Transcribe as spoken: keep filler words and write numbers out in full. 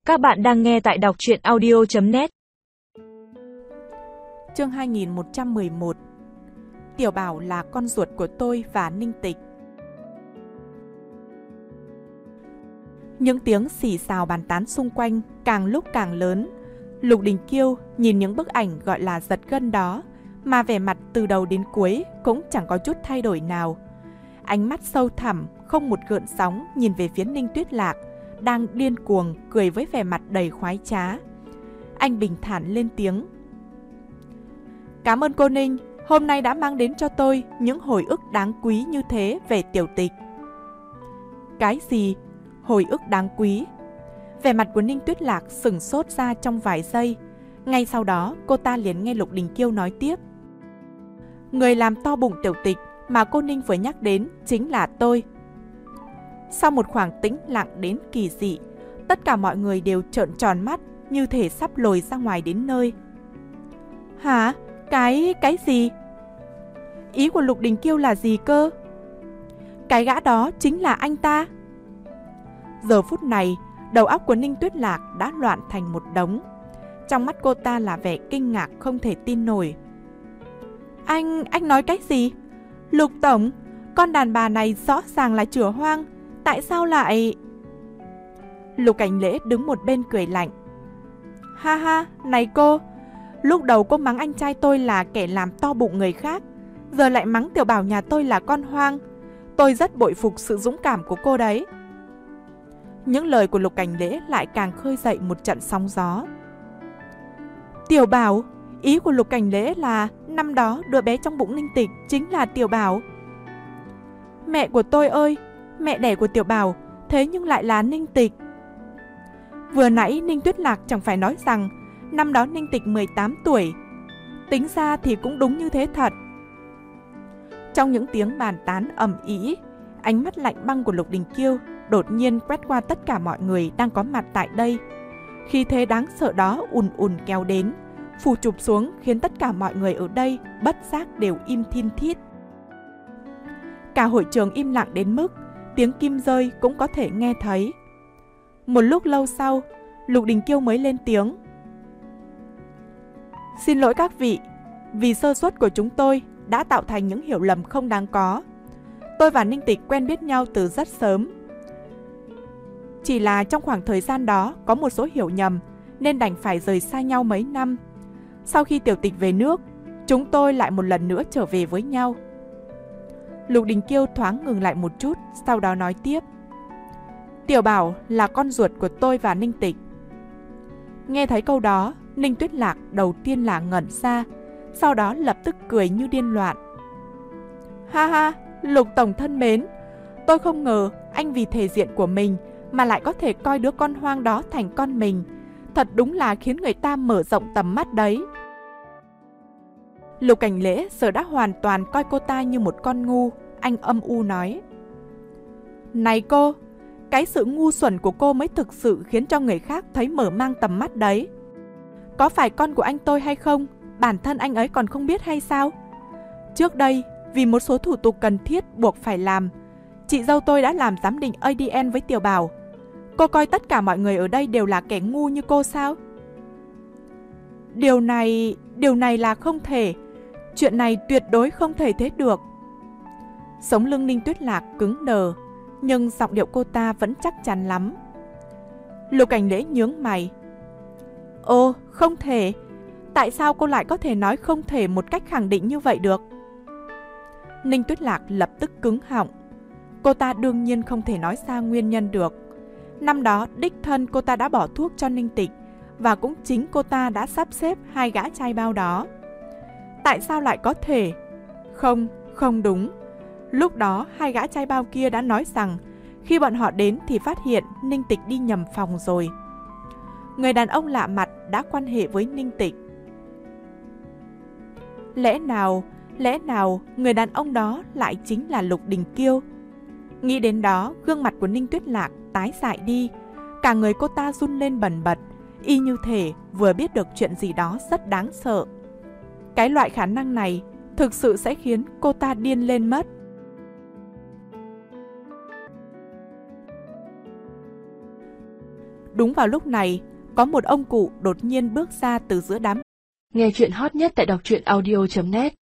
Các bạn đang nghe tại đọc truyện audio chấm net. Chương hai nghìn một trăm mười một. Tiểu Bảo là con ruột của tôi và Ninh Tịch. Những tiếng xì xào bàn tán xung quanh càng lúc càng lớn. Lục Đình Kiêu nhìn những bức ảnh gọi là giật gân đó, mà vẻ mặt từ đầu đến cuối cũng chẳng có chút thay đổi nào. Ánh mắt sâu thẳm, không một gợn sóng nhìn về phía Ninh Tuyết Lạc, đang điên cuồng cười với vẻ mặt đầy khoái trá. Anh bình thản lên tiếng. Cảm ơn cô Ninh, hôm nay đã mang đến cho tôi những hồi ức đáng quý như thế về Tiểu Tịch. Cái gì? Hồi ức đáng quý? Vẻ mặt của Ninh Tuyết Lạc sửng sốt ra trong vài giây. Ngay sau đó cô ta liền nghe Lục Đình Kiêu nói tiếp. Người làm to bụng Tiểu Tịch mà cô Ninh vừa nhắc đến chính là tôi. Sau một khoảng tĩnh lặng đến kỳ dị, tất cả mọi người đều trợn tròn mắt, như thể sắp lồi ra ngoài đến nơi. Hả? Cái... cái gì? Ý của Lục Đình Kiêu là gì cơ? Cái gã đó chính là anh ta. Giờ phút này, đầu óc của Ninh Tuyết Lạc đã loạn thành một đống. Trong mắt cô ta là vẻ kinh ngạc không thể tin nổi. Anh... anh nói cái gì? Lục Tổng, con đàn bà này rõ ràng là chửa hoang. Tại sao lại... Lục Cảnh Lễ đứng một bên cười lạnh. Ha ha, này cô, lúc đầu cô mắng anh trai tôi là kẻ làm to bụng người khác, giờ lại mắng Tiểu Bảo nhà tôi là con hoang. Tôi rất bội phục sự dũng cảm của cô đấy. Những lời của Lục Cảnh Lễ lại càng khơi dậy một trận sóng gió. Tiểu Bảo? Ý của Lục Cảnh Lễ là năm đó đứa bé trong bụng Ninh Tịch chính là Tiểu Bảo. Mẹ của tôi ơi, mẹ đẻ của Tiểu Bảo, thế nhưng lại là Ninh Tịch. Vừa nãy Ninh Tuyết Lạc chẳng phải nói rằng năm đó Ninh Tịch mười tám tuổi. Tính ra thì cũng đúng như thế thật. Trong những tiếng bàn tán ầm ĩ, ánh mắt lạnh băng của Lục Đình Kiêu đột nhiên quét qua tất cả mọi người đang có mặt tại đây. Khí thế đáng sợ đó ùn ùn kéo đến, phủ chụp xuống khiến tất cả mọi người ở đây bất giác đều im thin thít. Cả hội trường im lặng đến mức tiếng kim rơi cũng có thể nghe thấy. Một lúc lâu sau, Lục Đình Kiêu mới lên tiếng. Xin lỗi các vị, vì sơ suất của chúng tôi đã tạo thành những hiểu lầm không đáng có. Tôi và Ninh Tịch quen biết nhau từ rất sớm. Chỉ là trong khoảng thời gian đó có một số hiểu nhầm nên đành phải rời xa nhau mấy năm. Sau khi Tiểu Tịch về nước, chúng tôi lại một lần nữa trở về với nhau. Lục Đình Kiêu thoáng ngừng lại một chút, sau đó nói tiếp. Tiểu Bảo là con ruột của tôi và Ninh Tịch. Nghe thấy câu đó, Ninh Tuyết Lạc đầu tiên là ngẩn ra, sau đó lập tức cười như điên loạn. Ha ha, Lục Tổng thân mến, tôi không ngờ anh vì thể diện của mình mà lại có thể coi đứa con hoang đó thành con mình. Thật đúng là khiến người ta mở rộng tầm mắt đấy. Lục Cảnh Lễ giờ đã hoàn toàn coi cô ta như một con ngu. Anh âm u nói. Này cô, cái sự ngu xuẩn của cô mới thực sự khiến cho người khác thấy mở mang tầm mắt đấy. Có phải con của anh tôi hay không, bản thân anh ấy còn không biết hay sao? Trước đây, vì một số thủ tục cần thiết buộc phải làm, chị dâu tôi đã làm giám định a đê en với Tiểu Bảo. Cô coi tất cả mọi người ở đây đều là kẻ ngu như cô sao? Điều này... điều này là không thể. Chuyện này tuyệt đối không thể thế được. Sống lưng Ninh Tuyết Lạc cứng đờ, nhưng giọng điệu cô ta vẫn chắc chắn lắm. Lục Cảnh Lễ nhướng mày. Ồ, không thể. Tại sao cô lại có thể nói không thể một cách khẳng định như vậy được? Ninh Tuyết Lạc lập tức cứng họng. Cô ta đương nhiên không thể nói ra nguyên nhân được. Năm đó, đích thân cô ta đã bỏ thuốc cho Ninh Tịch, và cũng chính cô ta đã sắp xếp hai gã trai bao đó. Tại sao lại có thể? Không, không đúng. Lúc đó, hai gã trai bao kia đã nói rằng khi bọn họ đến thì phát hiện Ninh Tịch đi nhầm phòng rồi. Người đàn ông lạ mặt đã quan hệ với Ninh Tịch. Lẽ nào, lẽ nào người đàn ông đó lại chính là Lục Đình Kiêu? Nghĩ đến đó, gương mặt của Ninh Tuyết Lạc tái dại đi. Cả người cô ta run lên bần bật, y như thể vừa biết được chuyện gì đó rất đáng sợ. Cái loại khả năng này thực sự sẽ khiến cô ta điên lên mất. Đúng vào lúc này, có một ông cụ đột nhiên bước ra từ giữa đám. Nghe chuyện hot nhất tại đọc truyện audio chấm net.